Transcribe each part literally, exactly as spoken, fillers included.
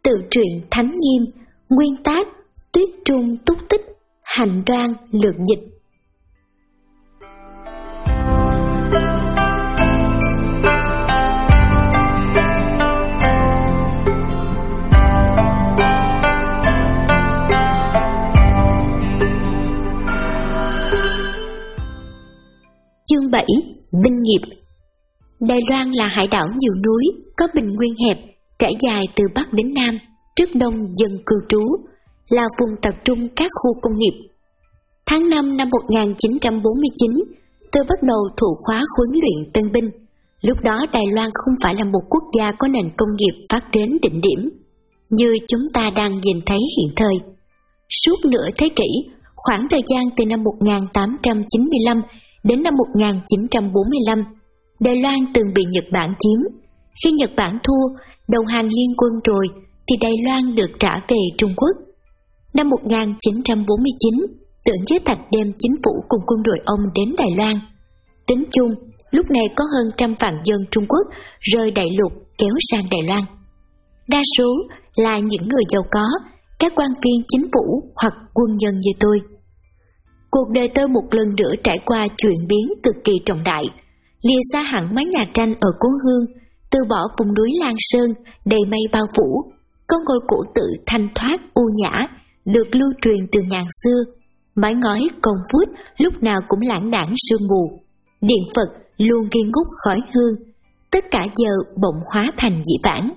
Tự truyện Thánh Nghiêm, nguyên tác Tuyết Trung Túc Tích, hành đoan lược dịch. Chương bảy. Binh nghiệp. Đài Loan là hải đảo nhiều núi, có bình nguyên hẹp, trải dài từ Bắc đến Nam, trước đông dân cư trú, là vùng tập trung các khu công nghiệp. Tháng năm năm một nghìn chín trăm bốn mươi chín, tôi bắt đầu thụ khóa huấn luyện tân binh. Lúc đó Đài Loan không phải là một quốc gia có nền công nghiệp phát đến đỉnh điểm, như chúng ta đang nhìn thấy hiện thời. Suốt nửa thế kỷ, khoảng thời gian từ năm một nghìn tám trăm chín mươi lăm đến năm một nghìn chín trăm bốn mươi lăm, Đài Loan từng bị Nhật Bản chiếm. Khi Nhật Bản thua, đầu hàng liên quân rồi, thì Đài Loan được trả về Trung Quốc. Năm một nghìn chín trăm bốn mươi chín, Tưởng Giới Thạch đem chính phủ cùng quân đội ông đến Đài Loan. Tính chung, lúc này có hơn trăm vạn dân Trung Quốc rời đại lục kéo sang Đài Loan. Đa số là những người giàu có, các quan viên chính phủ hoặc quân nhân như tôi. Cuộc đời tôi một lần nữa trải qua chuyển biến cực kỳ trọng đại, lìa xa hẳn mái nhà tranh ở cố hương, từ bỏ vùng núi Lan Sơn đầy mây bao phủ, có ngôi cổ tự thanh thoát u nhã được lưu truyền từ ngàn xưa, mái ngói cong vút lúc nào cũng lãng đãng sương mù, điện Phật luôn nghi ngút khói hương, tất cả giờ bỗng hóa thành dĩ vãng.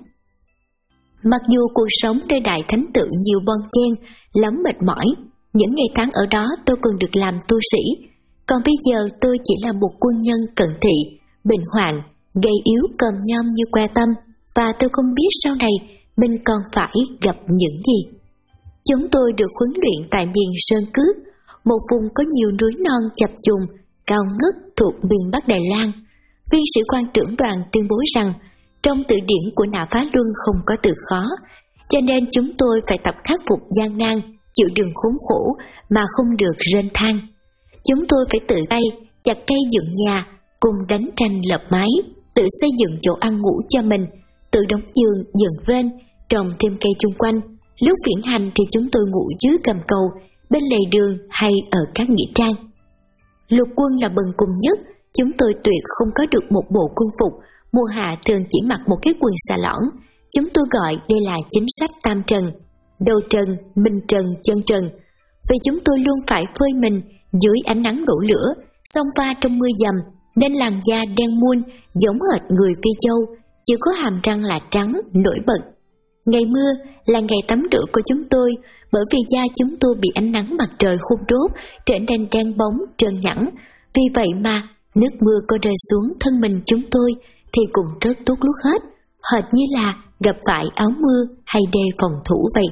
Mặc dù cuộc sống nơi đại thánh tự nhiều bon chen, lắm mệt mỏi, những ngày tháng ở đó tôi còn được làm tu sĩ, còn bây giờ tôi chỉ là một quân nhân cận thị, bệnh hoạn, gầy yếu còm nhom như que tăm, và tôi không biết sau này mình còn phải gặp những gì. Chúng tôi được huấn luyện tại miền Sơn Cước, một vùng có nhiều núi non chập trùng, cao ngất thuộc miền Bắc Đài Loan. Viên sĩ quan trưởng đoàn tuyên bố rằng trong từ điển của Nạ Phá Luân không có từ khó, cho nên chúng tôi phải tập khắc phục gian nan, chịu đựng khốn khổ mà không được rên than. Chúng tôi phải tự tay chặt cây dựng nhà, cùng đánh tranh lập mái, tự xây dựng chỗ ăn ngủ cho mình, tự đóng giường, dựng vên, trồng thêm cây chung quanh. Lúc viễn hành thì chúng tôi ngủ dưới gầm cầu, bên lề đường hay ở các nghĩa trang. Lục quân là bần cùng nhất, chúng tôi tuyệt không có được một bộ quân phục, mùa hạ thường chỉ mặc một cái quần xà lõn. Chúng tôi gọi đây là chính sách tam trần: đầu trần, mình trần, chân trần. Vì chúng tôi luôn phải phơi mình dưới ánh nắng đổ lửa, xông pha trong mưa dầm, nên làn da đen muôn giống hệt người Phi Châu, chỉ có hàm răng là trắng nổi bật. Ngày mưa là ngày tắm rửa của chúng tôi, bởi vì da chúng tôi bị ánh nắng mặt trời hun đốt trở nên đen bóng trơn nhẵn. Vì vậy mà nước mưa có rơi xuống thân mình chúng tôi thì cũng rất tốt lúc hết, hệt như là gặp phải áo mưa hay đê phòng thủ vậy.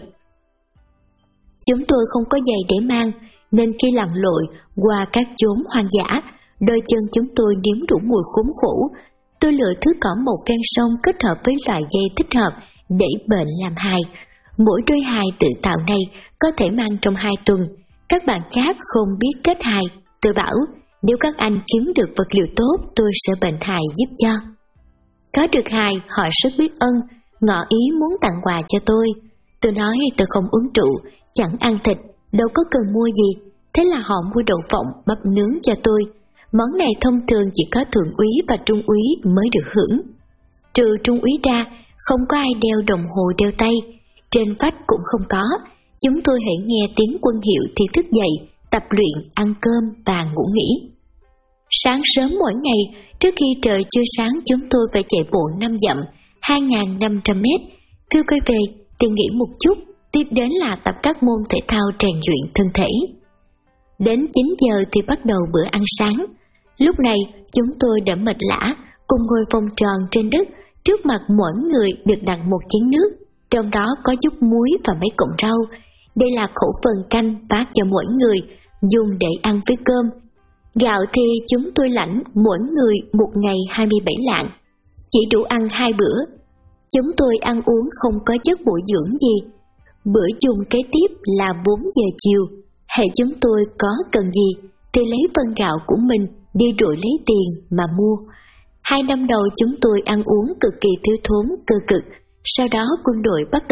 Chúng tôi không có giày để mang, nên khi lặn lội qua các chốn hoang dã, đôi chân chúng tôi nếm đủ mùi khốn khổ. Tôi lựa thứ cỏ một ven sông kết hợp với loại dây thích hợp để bệnh làm hài. Mỗi đôi hài tự tạo này có thể mang trong hai tuần. Các bạn khác không biết kết hài. Tôi bảo nếu các anh kiếm được vật liệu tốt, tôi sẽ bệnh hài giúp cho. Có được hài, họ rất biết ơn, ngỏ ý muốn tặng quà cho tôi. Tôi nói tôi không uống rượu, chẳng ăn thịt, đâu có cần mua gì. Thế là họ mua đậu phộng bắp nướng cho tôi. Món này thông thường chỉ có thượng úy và trung úy mới được hưởng. Trừ trung úy ra, không có ai đeo đồng hồ đeo tay, trên vách cũng không có. Chúng tôi hãy nghe tiếng quân hiệu thì thức dậy, tập luyện, ăn cơm và ngủ nghỉ. Sáng sớm mỗi ngày, trước khi trời chưa sáng, chúng tôi phải chạy bộ năm dặm, hai nghìn năm trăm mét. Cứ quay về thì nghỉ một chút, tiếp đến là tập các môn thể thao rèn luyện thân thể. Đến chín giờ thì bắt đầu bữa ăn sáng. Lúc này chúng tôi đã mệt lả, cùng ngồi vòng tròn trên đất. Trước mặt mỗi người được đặt một chén nước, trong đó có chút muối và mấy cọng rau. Đây là khẩu phần canh phát cho mỗi người, dùng để ăn với cơm. Gạo thì chúng tôi lãnh mỗi người một ngày hai mươi bảy lạng, chỉ đủ ăn hai bữa. Chúng tôi ăn uống không có chất bổ dưỡng gì. Bữa dùng kế tiếp là bốn giờ chiều. Hệ chúng tôi có cần gì thì lấy phân gạo của mình đi đổi lấy tiền mà mua. Hai năm đầu chúng tôi ăn uống cực kỳ thiếu thốn cơ cực. Sau đó quân đội bắt đầu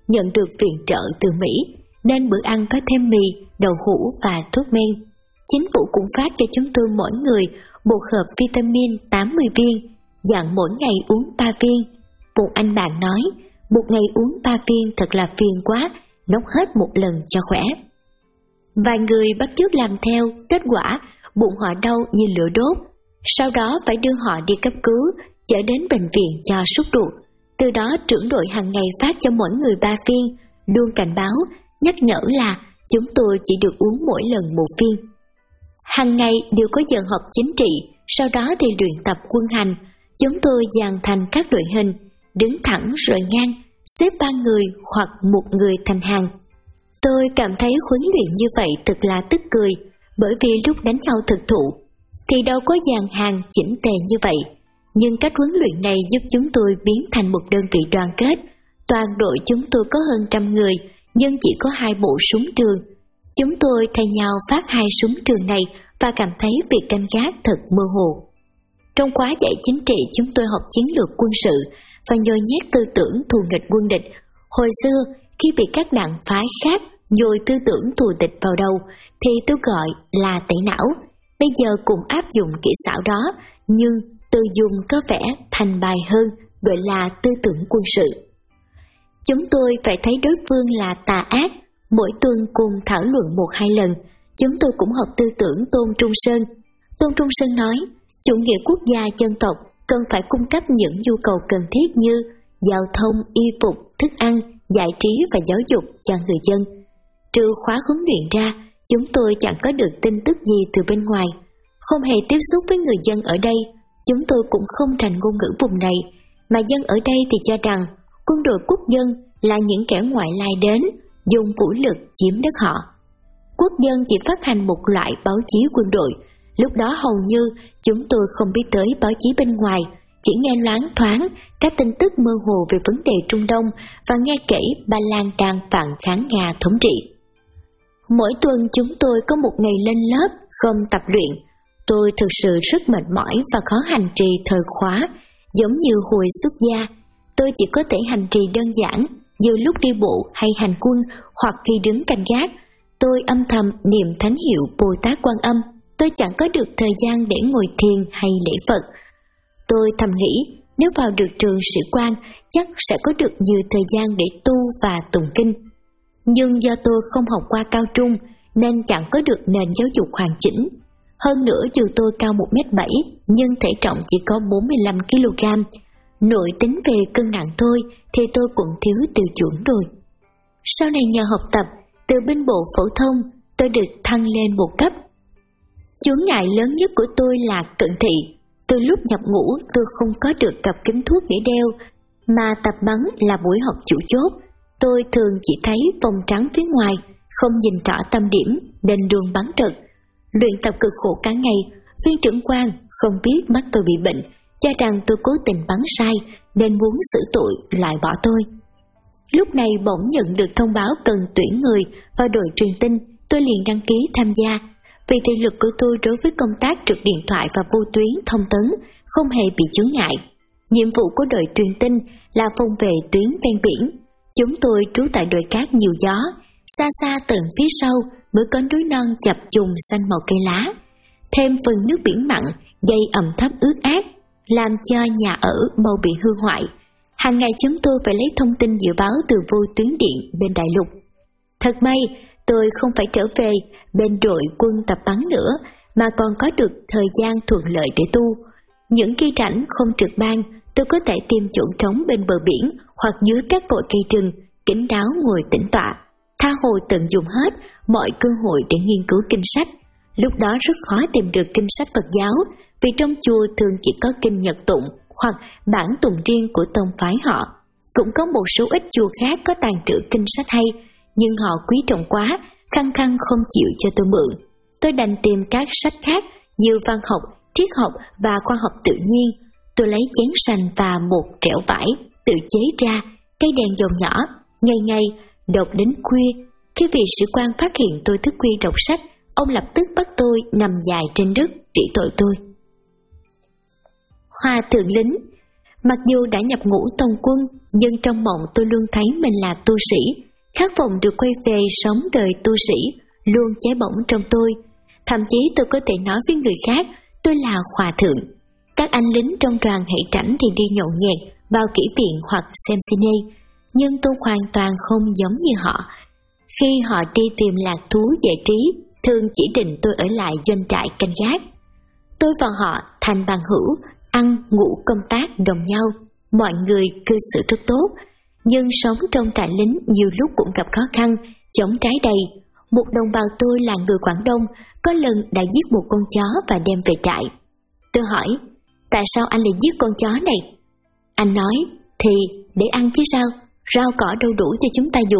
nhận được viện trợ từ Mỹ, nên bữa ăn có thêm mì, đậu hũ và thuốc men. Chính phủ cũng phát cho chúng tôi mỗi người một hộp vitamin tám mươi viên, dặn mỗi ngày uống ba viên. Một anh bạn nói, một ngày uống ba viên thật là phiền quá, nốc hết một lần cho khỏe. Vài người bắt chước làm theo, kết quả bụng họ đau như lửa đốt. Sau đó phải đưa họ đi cấp cứu, chở đến bệnh viện cho sút ruột. Từ đó trưởng đội hàng ngày phát cho mỗi người ba viên, luôn cảnh báo, nhắc nhở là chúng tôi chỉ được uống mỗi lần một viên. Hàng ngày đều có giờ họp chính trị, sau đó thì luyện tập quân hành. Chúng tôi dàn thành các đội hình, đứng thẳng rồi ngang, xếp ba người hoặc một người thành hàng. Tôi cảm thấy huấn luyện như vậy thật là tức cười, bởi vì lúc đánh nhau thực thụ thì đâu có dàn hàng chỉnh tề như vậy. Nhưng cách huấn luyện này giúp chúng tôi biến thành một đơn vị đoàn kết. Toàn đội chúng tôi có hơn trăm người, nhưng chỉ có hai bộ súng trường. Chúng tôi thay nhau phát hai súng trường này và cảm thấy việc canh gác thật mơ hồ. Trong khóa dạy chính trị chúng tôi học chiến lược quân sự và nhồi nhét tư tưởng thù nghịch quân địch. Hồi xưa, khi bị các đảng phái khác nhồi tư tưởng thù địch vào đầu thì tôi gọi là tẩy não. Bây giờ cũng áp dụng kỹ xảo đó, nhưng tôi dùng có vẻ thành bài hơn, gọi là tư tưởng quân sự. Chúng tôi phải thấy đối phương là tà ác, mỗi tuần cùng thảo luận một hai lần. Chúng tôi cũng học tư tưởng Tôn Trung Sơn. Tôn Trung Sơn nói, chủ nghĩa quốc gia dân tộc cần phải cung cấp những nhu cầu cần thiết như giao thông, y phục, thức ăn, giải trí và giáo dục cho người dân. Trừ khóa huấn luyện ra, chúng tôi chẳng có được tin tức gì từ bên ngoài. Không hề tiếp xúc với người dân ở đây, chúng tôi cũng không rành ngôn ngữ vùng này, mà dân ở đây thì cho rằng quân đội quốc dân là những kẻ ngoại lai đến, dùng vũ lực chiếm đất họ. Quốc dân chỉ phát hành một loại báo chí quân đội, lúc đó hầu như chúng tôi không biết tới báo chí bên ngoài, chỉ nghe loáng thoáng các tin tức mơ hồ về vấn đề Trung Đông và nghe kể Ba Lan đang phản kháng Nga thống trị. Mỗi tuần chúng tôi có một ngày lên lớp, không tập luyện. Tôi thực sự rất mệt mỏi và khó hành trì thời khóa, giống như hồi xuất gia. Tôi chỉ có thể hành trì đơn giản, như lúc đi bộ hay hành quân hoặc khi đứng canh gác. Tôi âm thầm niệm thánh hiệu Bồ Tát Quan Âm. Tôi chẳng có được thời gian để ngồi thiền hay lễ Phật. Tôi thầm nghĩ, nếu vào được trường sĩ quan, chắc sẽ có được nhiều thời gian để tu và tụng kinh. Nhưng do tôi không học qua cao trung, nên chẳng có được nền giáo dục hoàn chỉnh. Hơn nữa dù tôi cao một mét bảy, nhưng thể trọng chỉ có bốn mươi lăm ki lô gam. Nội tính về cân nặng thôi thì tôi cũng thiếu tiêu chuẩn rồi. Sau này nhờ học tập, từ binh bộ phổ thông, tôi được thăng lên một cấp. Chướng ngại lớn nhất của tôi là cận thị. Từ lúc nhập ngũ tôi không có được cặp kính thuốc để đeo, mà tập bắn là buổi học chủ chốt. Tôi thường chỉ thấy vòng trắng phía ngoài, không nhìn rõ tâm điểm, nên đường bắn trật. Luyện tập cực khổ cả ngày, viên trưởng quan không biết mắt tôi bị bệnh, cho rằng tôi cố tình bắn sai nên muốn xử tội loại bỏ tôi. Lúc này bỗng nhận được thông báo cần tuyển người vào đội truyền tin, tôi liền đăng ký tham gia. Vì thị lực của tôi đối với công tác trực điện thoại và vô tuyến thông tấn không hề bị chướng ngại. Nhiệm vụ của đội truyền tin là phòng vệ tuyến ven biển. Chúng tôi trú tại đồi cát nhiều gió, xa xa tận phía sau mới có núi non chập trùng xanh màu cây lá. Thêm phần nước biển mặn gây ẩm thấp ướt át, làm cho nhà ở mau bị hư hoại. Hàng ngày chúng tôi phải lấy thông tin dự báo từ vô tuyến điện bên đại lục. Thật may, tôi không phải trở về bên đội quân tập bắn nữa, mà còn có được thời gian thuận lợi để tu. Những khi rảnh không trực ban, tôi có thể tìm chỗ trống bên bờ biển hoặc dưới các cội cây rừng, kín đáo ngồi tĩnh tọa, tha hồ tận dụng hết mọi cơ hội để nghiên cứu kinh sách. Lúc đó rất khó tìm được kinh sách Phật giáo, vì trong chùa thường chỉ có kinh Nhật tụng hoặc bản tụng riêng của tông phái họ. Cũng có một số ít chùa khác có tàng trữ kinh sách hay, nhưng họ quý trọng quá, khăng khăng không chịu cho tôi mượn. Tôi đành tìm các sách khác như văn học, triết học và khoa học tự nhiên. Tôi lấy chén sành và một trẻo vải, tự chế ra cây đèn dầu nhỏ, ngày ngày đọc đến khuya. Khi vị sĩ quan phát hiện tôi thức khuya đọc sách, ông lập tức bắt tôi nằm dài trên đất trị tội tôi. Hòa thượng lính. Mặc dù đã nhập ngũ tòng quân, nhưng trong mộng tôi luôn thấy mình là tu sĩ, khát vọng được quay về sống đời tu sĩ, luôn cháy bỏng trong tôi. Thậm chí tôi có thể nói với người khác tôi là hòa thượng. Các anh lính trong đoàn hãy rảnh thì đi nhậu nhẹt, vào kỹ viện hoặc xem cine, nhưng tôi hoàn toàn không giống như họ. Khi họ đi tìm lạc thú giải trí, thường chỉ định tôi ở lại doanh trại canh gác. Tôi và họ thành bằng hữu, ăn, ngủ, công tác đồng nhau, mọi người cư xử rất tốt. Nhưng sống trong trại lính nhiều lúc cũng gặp khó khăn, chống trái đầy. Một đồng bào tôi là người Quảng Đông, có lần đã giết một con chó và đem về trại. Tôi hỏi, tại sao anh lại giết con chó này? Anh nói, thì để ăn chứ sao, rau cỏ đâu đủ cho chúng ta dùng.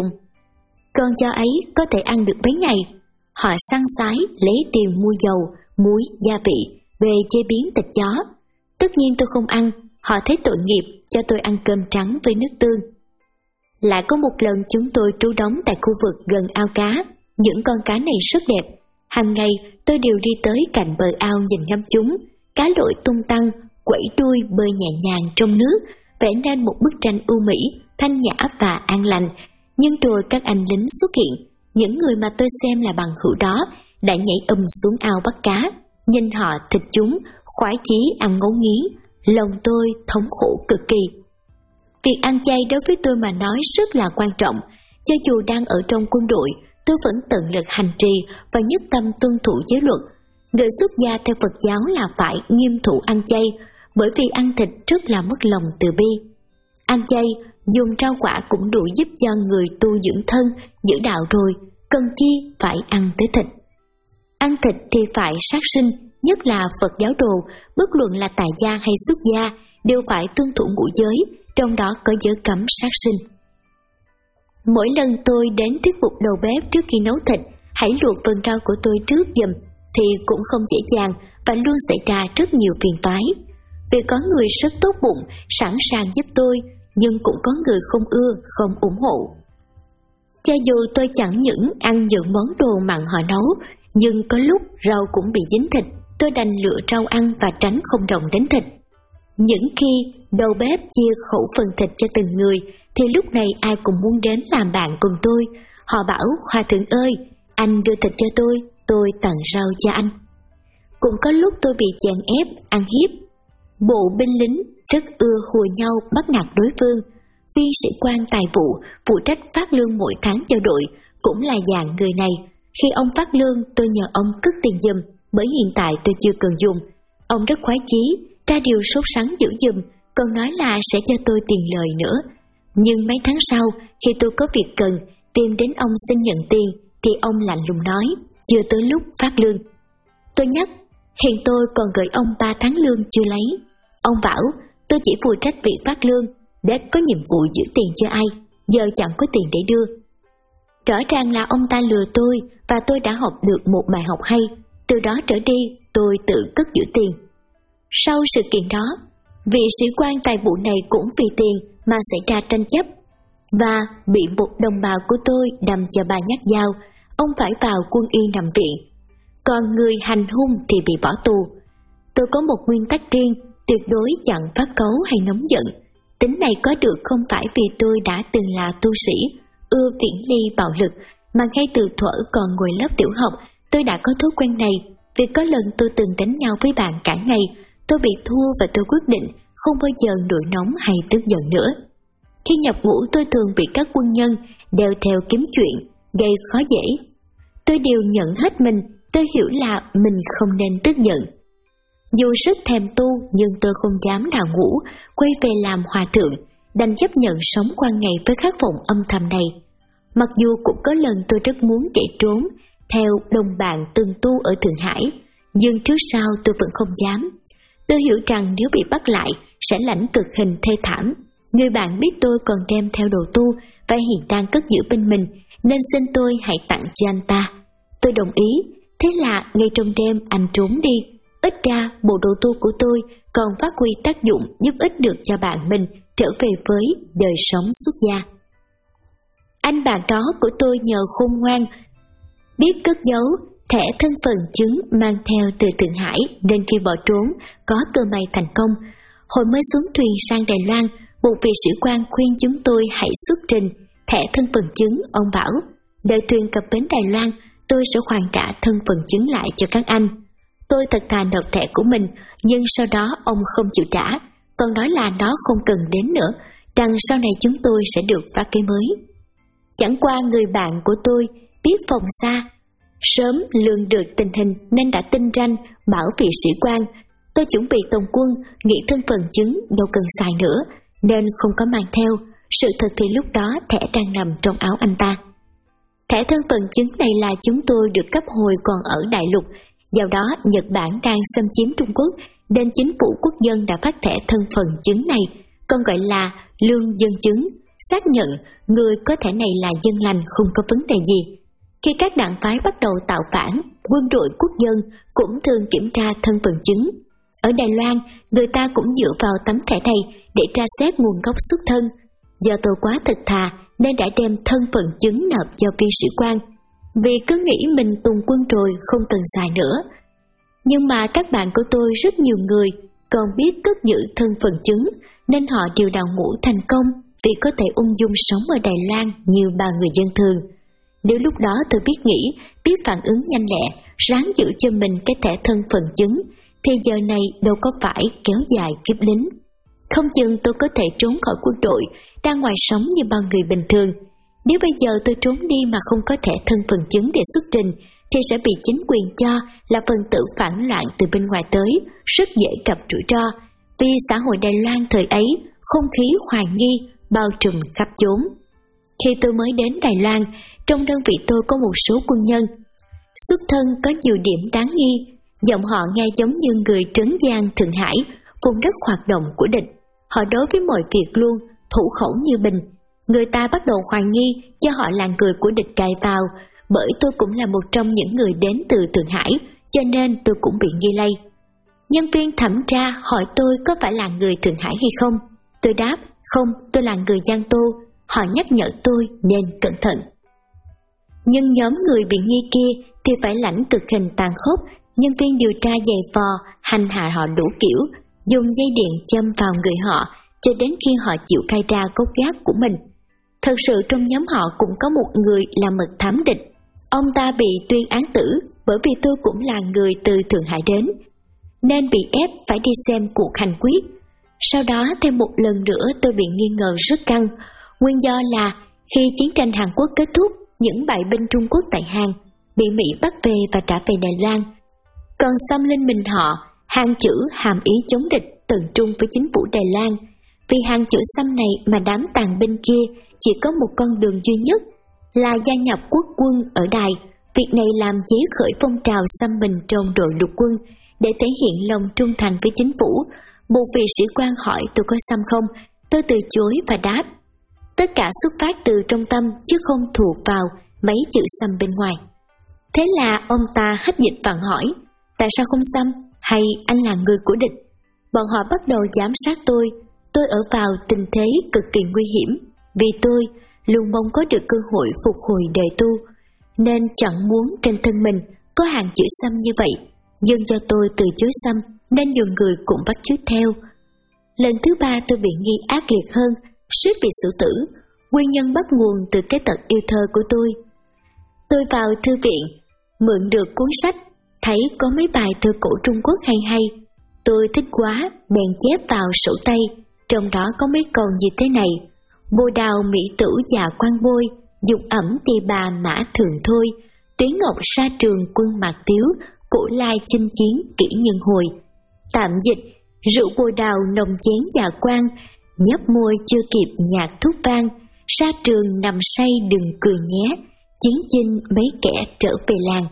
Con chó ấy có thể ăn được mấy ngày. Họ săn sái lấy tiền mua dầu, muối, gia vị về chế biến thịt chó. Tất nhiên tôi không ăn, họ thấy tội nghiệp cho tôi ăn cơm trắng với nước tương. Lại có một lần chúng tôi trú đóng tại khu vực gần ao cá. Những con cá này rất đẹp. Hàng ngày tôi đều đi tới cạnh bờ ao nhìn ngắm chúng. Cá lội tung tăng, quẩy đuôi bơi nhẹ nhàng trong nước, vẽ nên một bức tranh ưu mỹ, thanh nhã và an lành. Nhưng rồi các anh lính xuất hiện, những người mà tôi xem là bằng hữu đó đã nhảy ầm xuống ao bắt cá. Nhìn họ thịt chúng, khoái chí ăn ngấu nghiến, lòng tôi thống khổ cực kỳ. Việc ăn chay đối với tôi mà nói rất là quan trọng. Cho dù đang ở trong quân đội, tôi vẫn tận lực hành trì và nhất tâm tuân thủ giới luật. Người xuất gia theo Phật giáo là phải nghiêm thủ ăn chay, bởi vì ăn thịt rất là mất lòng từ bi. Ăn chay, dùng rau quả cũng đủ giúp cho người tu dưỡng thân, giữ đạo rồi, cần chi phải ăn tới thịt. Ăn thịt thì phải sát sinh, nhất là Phật giáo đồ, bất luận là tại gia hay xuất gia, đều phải tuân thủ ngũ giới, trong đó có giới cấm sát sinh. Mỗi lần tôi đến thuyết phục đầu bếp trước khi nấu thịt, hãy luộc phần rau của tôi trước giùm, thì cũng không dễ dàng và luôn xảy ra rất nhiều phiền toái. Vì có người rất tốt bụng, sẵn sàng giúp tôi, nhưng cũng có người không ưa, không ủng hộ. Cho dù tôi chẳng những ăn những món đồ mặn họ nấu, nhưng có lúc rau cũng bị dính thịt, tôi đành lựa rau ăn và tránh không động đến thịt. Những khi đầu bếp chia khẩu phần thịt cho từng người, thì lúc này ai cũng muốn đến làm bạn cùng tôi. Họ bảo, hòa thượng ơi, anh đưa thịt cho tôi, tôi tặng rau cho anh. Cũng có lúc tôi bị chèn ép, ăn hiếp. Bộ binh lính rất ưa hùa nhau bắt nạt đối phương. Viên sĩ quan tài vụ phụ trách phát lương mỗi tháng cho đội cũng là dạng người này. Khi ông phát lương, tôi nhờ ông cất tiền giùm, bởi hiện tại tôi chưa cần dùng. Ông rất khoái chí, ra điều sốt sắng giữ giùm, còn nói là sẽ cho tôi tiền lời nữa. Nhưng mấy tháng sau, khi tôi có việc cần, tìm đến ông xin nhận tiền, thì ông lạnh lùng nói, chưa tới lúc phát lương. Tôi nhắc, hiện tôi còn gửi ông ba tháng lương chưa lấy. Ông bảo, tôi chỉ phụ trách việc phát lương, để có nhiệm vụ giữ tiền cho ai, giờ chẳng có tiền để đưa. Rõ ràng là ông ta lừa tôi, và tôi đã học được một bài học hay. Từ đó trở đi, tôi tự cất giữ tiền. Sau sự kiện đó, vị sĩ quan tài vụ này cũng vì tiền mà xảy ra tranh chấp, và bị một đồng bào của tôi đâm cho ba nhát dao. Ông phải vào quân y nằm viện, còn người hành hung thì bị bỏ tù. Tôi có một nguyên tắc riêng, tuyệt đối chẳng phát cáu hay nóng giận. Tính này có được không phải vì tôi đã từng là tu sĩ, ưa viễn ly bạo lực, mà ngay từ thuở còn ngồi lớp tiểu học, tôi đã có thói quen này. Vì có lần tôi từng đánh nhau với bạn cả ngày, tôi bị thua và tôi quyết định không bao giờ nổi nóng hay tức giận nữa. Khi nhập ngũ tôi thường bị các quân nhân đeo theo kiếm chuyện, gây khó dễ. Tôi đều nhận hết mình, tôi hiểu là mình không nên tức giận. Dù rất thèm tu nhưng tôi không dám đào ngũ, quay về làm hòa thượng, đành chấp nhận sống qua ngày với khát vọng âm thầm này. Mặc dù cũng có lần tôi rất muốn chạy trốn, theo đồng bạn từng tu ở Thượng Hải, nhưng trước sau tôi vẫn không dám. Tôi hiểu rằng nếu bị bắt lại, sẽ lãnh cực hình thê thảm. Người bạn biết tôi còn đem theo đồ tu và hiện đang cất giữ bên mình, nên xin tôi hãy tặng cho anh ta. Tôi đồng ý, thế là ngay trong đêm anh trốn đi. Ít ra bộ đồ tu của tôi còn phát huy tác dụng giúp ích được cho bạn mình trở về với đời sống xuất gia. Anh bạn đó của tôi nhờ khôn ngoan, biết cất giấu thẻ thân phận chứng mang theo từ Thượng Hải, nên khi bỏ trốn có cơ may thành công. Hồi mới xuống thuyền sang Đài Loan, một vị sĩ quan khuyên chúng tôi hãy xuất trình thẻ thân phận chứng. Ông bảo, đợi thuyền cập bến Đài Loan, tôi sẽ hoàn trả thân phận chứng lại cho các anh. Tôi thật thà nộp thẻ của mình, nhưng sau đó ông không chịu trả, còn nói là nó không cần đến nữa, rằng sau này chúng tôi sẽ được phát cái mới. Chẳng qua người bạn của tôi biết phòng xa, sớm lường được tình hình nên đã tinh ranh bảo vị sĩ quan, tôi chuẩn bị tòng quân, nghĩ thân phận chứng đâu cần xài nữa, nên không có mang theo. Sự thật thì lúc đó thẻ đang nằm trong áo anh ta. Thẻ thân phận chứng này là chúng tôi được cấp hồi còn ở đại lục. Do đó Nhật Bản đang xâm chiếm Trung Quốc, nên chính phủ quốc dân đã phát thẻ thân phận chứng này, còn gọi là lương dân chứng, xác nhận người có thẻ này là dân lành, không có vấn đề gì. Khi các đảng phái bắt đầu tạo phản, quân đội quốc dân cũng thường kiểm tra thân phận chứng. Ở Đài Loan, người ta cũng dựa vào tấm thẻ này để tra xét nguồn gốc xuất thân. Do tôi quá thật thà nên đã đem thân phận chứng nộp cho viên sĩ quan, vì cứ nghĩ mình tùng quân rồi không cần xài nữa. Nhưng mà các bạn của tôi rất nhiều người còn biết cất giữ thân phận chứng, nên họ đều đào ngũ thành công vì có thể ung dung sống ở Đài Loan như bao người dân thường. Nếu lúc đó tôi biết nghĩ, biết phản ứng nhanh lẹ, ráng giữ cho mình cái thẻ thân phận chứng, thì giờ này đâu có phải kéo dài kiếp lính. Không chừng tôi có thể trốn khỏi quân đội, ra ngoài sống như bao người bình thường. Nếu bây giờ tôi trốn đi mà không có thẻ thân phận chứng để xuất trình, thì sẽ bị chính quyền cho là phần tử phản loạn từ bên ngoài tới, rất dễ gặp rủi ro. Vì xã hội Đài Loan thời ấy, không khí hoài nghi, bao trùm khắp chốn. Khi tôi mới đến Đài Loan, trong đơn vị tôi có một số quân nhân. Xuất thân có nhiều điểm đáng nghi, giọng họ nghe giống như người Trấn Giang Thượng Hải, vùng đất hoạt động của địch. Họ đối với mọi việc luôn thủ khẩu như bình. Người ta bắt đầu hoài nghi cho họ là người của địch cài vào, bởi tôi cũng là một trong những người đến từ Thượng Hải, cho nên tôi cũng bị nghi lây. Nhân viên thẩm tra hỏi tôi có phải là người Thượng Hải hay không. Tôi đáp, không, tôi là người Giang Tô. Họ nhắc nhở tôi nên cẩn thận. Nhưng nhóm người bị nghi kia thì phải lãnh cực hình tàn khốc. Nhân viên điều tra giày vò, hành hạ họ đủ kiểu, dùng dây điện châm vào người họ, cho đến khi họ chịu khai ra gốc gác của mình. Thật sự trong nhóm họ cũng có một người là mật thám địch. Ông ta bị tuyên án tử bởi vì tôi cũng là người từ Thượng Hải đến, nên bị ép phải đi xem cuộc hành quyết. Sau đó thêm một lần nữa tôi bị nghi ngờ rất căng. Nguyên do là khi chiến tranh Hàn Quốc kết thúc, những bại binh Trung Quốc tại Hàn bị Mỹ bắt về và trả về Đài Loan. Còn xâm linh mình họ, hàng chữ hàm ý chống địch tận trung với chính phủ Đài Loan. Vì hàng chữ xâm này mà đám tàn binh kia chỉ có một con đường duy nhất là gia nhập quốc quân ở Đài. Việc này làm dấy khởi phong trào xâm mình trong đội lục quân để thể hiện lòng trung thành với chính phủ. Một vị sĩ quan hỏi tôi có xâm không, tôi từ chối và đáp, tất cả xuất phát từ trong tâm chứ không thuộc vào mấy chữ xâm bên ngoài. Thế là ông ta hách dịch vặn hỏi, tại sao không xâm, hay anh là người của địch? Bọn họ bắt đầu giám sát tôi. Tôi ở vào tình thế cực kỳ nguy hiểm, vì tôi luôn mong có được cơ hội phục hồi đời tu, nên chẳng muốn trên thân mình có hàng chữ xâm như vậy. Nhưng do tôi từ chối xâm nên nhiều người cũng bắt chước theo. Lần thứ ba tôi bị nghi ác liệt hơn, suýt bị xử tử. Nguyên nhân bắt nguồn từ cái tật yêu thơ của tôi. Tôi vào thư viện, mượn được cuốn sách, thấy có mấy bài thơ cổ Trung Quốc hay hay. Tôi thích quá, bèn chép vào sổ tay. Trong đó có mấy câu như thế này: bồ đào mỹ tử già quan bôi, dục ẩm tỳ bà mã thường thôi, tuyến ngọc sa trường quân mạc tiếu, cổ lai chinh chiến kỹ nhân hồi. Tạm dịch: rượu bồ đào nồng chén già quan, nhấp môi chưa kịp nhạc thuốc vang, sa trường nằm say đừng cười nhé, chiến chinh mấy kẻ trở về làng.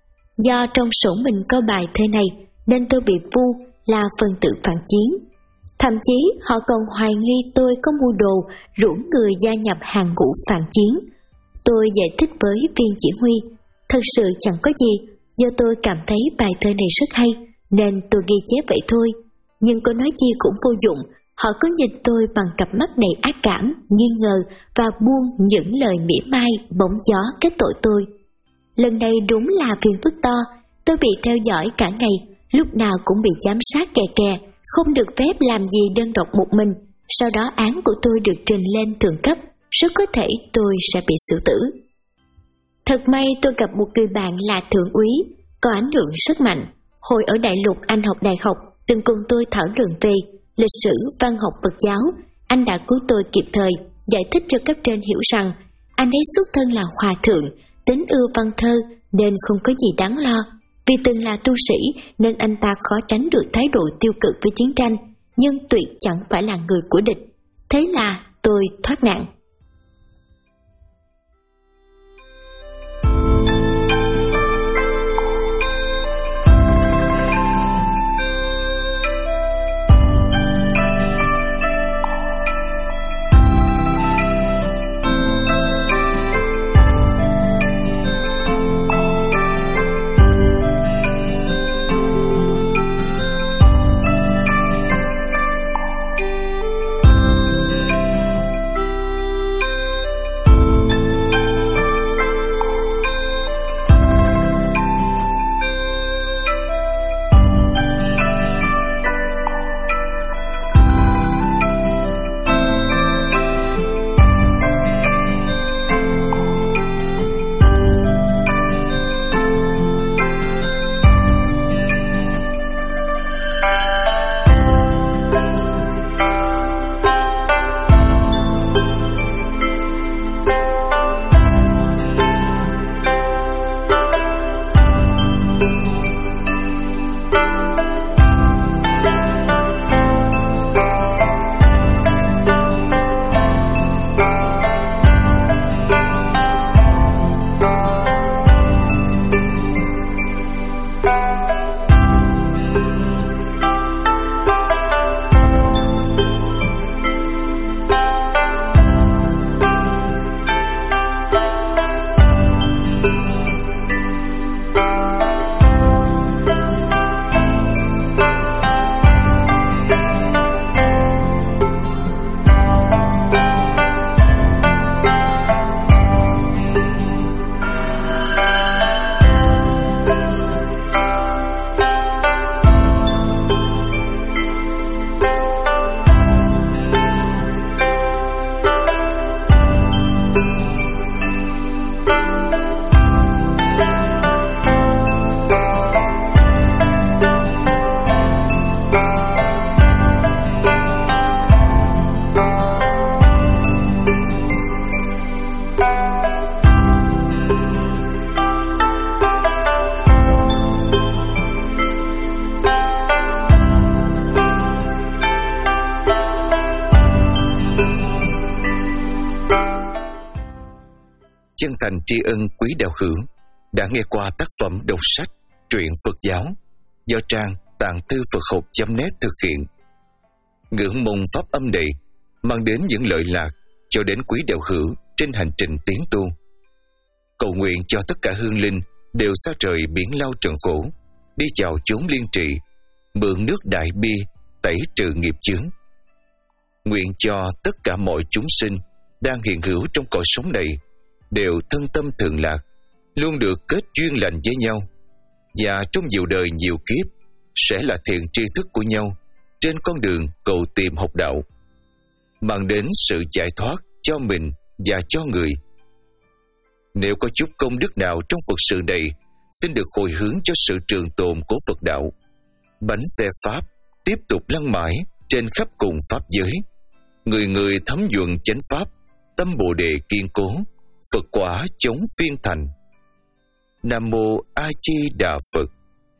Do trong sổ mình có bài thơ này nên tôi bị vu là phần tử phản chiến. Thậm chí họ còn hoài nghi tôi có mưu đồ rủ người gia nhập hàng ngũ phản chiến. Tôi giải thích với viên chỉ huy, thật sự chẳng có gì, do tôi cảm thấy bài thơ này rất hay nên tôi ghi chép vậy thôi. Nhưng có nói chi cũng vô dụng, họ cứ nhìn tôi bằng cặp mắt đầy ác cảm, nghi ngờ và buông những lời mỉa mai bóng gió kết tội tôi. Lần này đúng là phiền phức to, tôi bị theo dõi cả ngày, lúc nào cũng bị giám sát kè kè, không được phép làm gì đơn độc một mình. Sau đó án của tôi được trình lên thượng cấp, rất có thể tôi sẽ bị xử tử. Thật may tôi gặp một người bạn là thượng úy, có ảnh hưởng rất mạnh. Hồi ở Đại Lục anh học đại học, từng cùng tôi thảo luận về lịch sử, văn học, Phật giáo. Anh đã cứu tôi kịp thời, giải thích cho cấp trên hiểu rằng anh ấy xuất thân là hòa thượng, tính ưa văn thơ nên không có gì đáng lo. Vì từng là tu sĩ nên anh ta khó tránh được thái độ tiêu cực với chiến tranh, nhưng tuyệt chẳng phải là người của địch. Thế là tôi thoát nạn. Chân thành tri ân quý đạo hữu đã nghe qua tác phẩm đọc sách truyện Phật giáo do trang tạng thư Phật học chấm net thực hiện. Ngưỡng mong pháp âm này mang đến những lợi lạc cho đến quý đạo hữu trên hành trình tiến tu. Cầu nguyện cho tất cả hương linh đều xa trời biển lao trần khổ, đi vào chốn liên trị, mượn nước đại bi tẩy trừ nghiệp chướng. Nguyện cho tất cả mọi chúng sinh đang hiện hữu trong cõi sống này đều thân tâm thường lạc, luôn được kết duyên lành với nhau, và trong nhiều đời nhiều kiếp sẽ là thiện tri thức của nhau trên con đường cầu tìm học đạo, mang đến sự giải thoát cho mình và cho người. Nếu có chút công đức nào trong Phật sự này, xin được hồi hướng cho sự trường tồn của Phật đạo. Bánh xe Pháp tiếp tục lăn mãi trên khắp cùng Pháp giới. Người người thấm nhuận chánh Pháp, tâm Bồ Đề kiên cố, Phật quả chống phiên thành. Nam Mô A Di Đà Phật.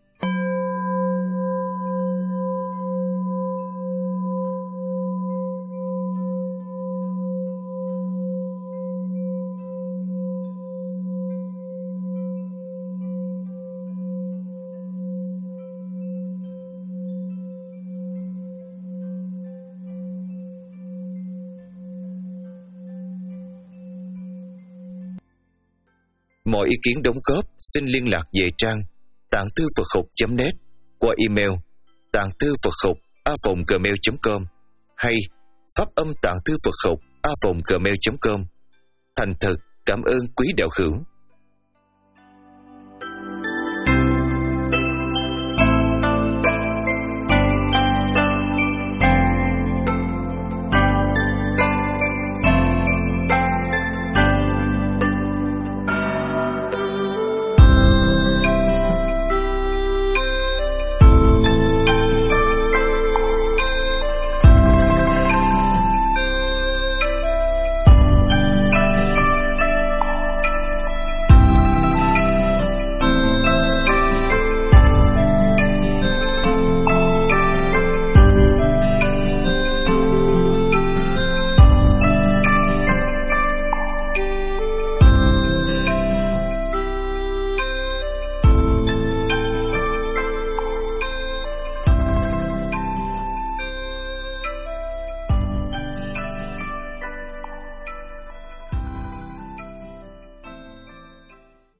Mọi ý kiến đóng góp xin liên lạc về trang tạng thư Phật học chấm net qua email tạng thư Phật học a vòng gmail chấm com hay pháp âm tạng thư Phật học a vòng gmail chấm com. Thành thật cảm ơn quý đạo hữu.